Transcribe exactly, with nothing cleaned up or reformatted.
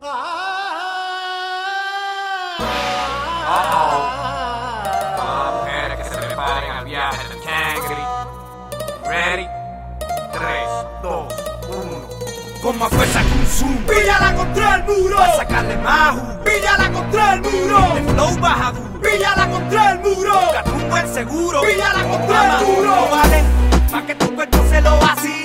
Vamos, mujeres que se preparen al viaje del Cangri. Ready? tres, dos, uno. Con más fuerza que un zoom. Píllala contra el muro. Pa' sacarle más jugo. Píllala contra el muro. De flow baja duro. Píllala contra el muro. La tumba el seguro. Píllala contra el muro. No valen pa' que tu cuerpo se lo vacíe.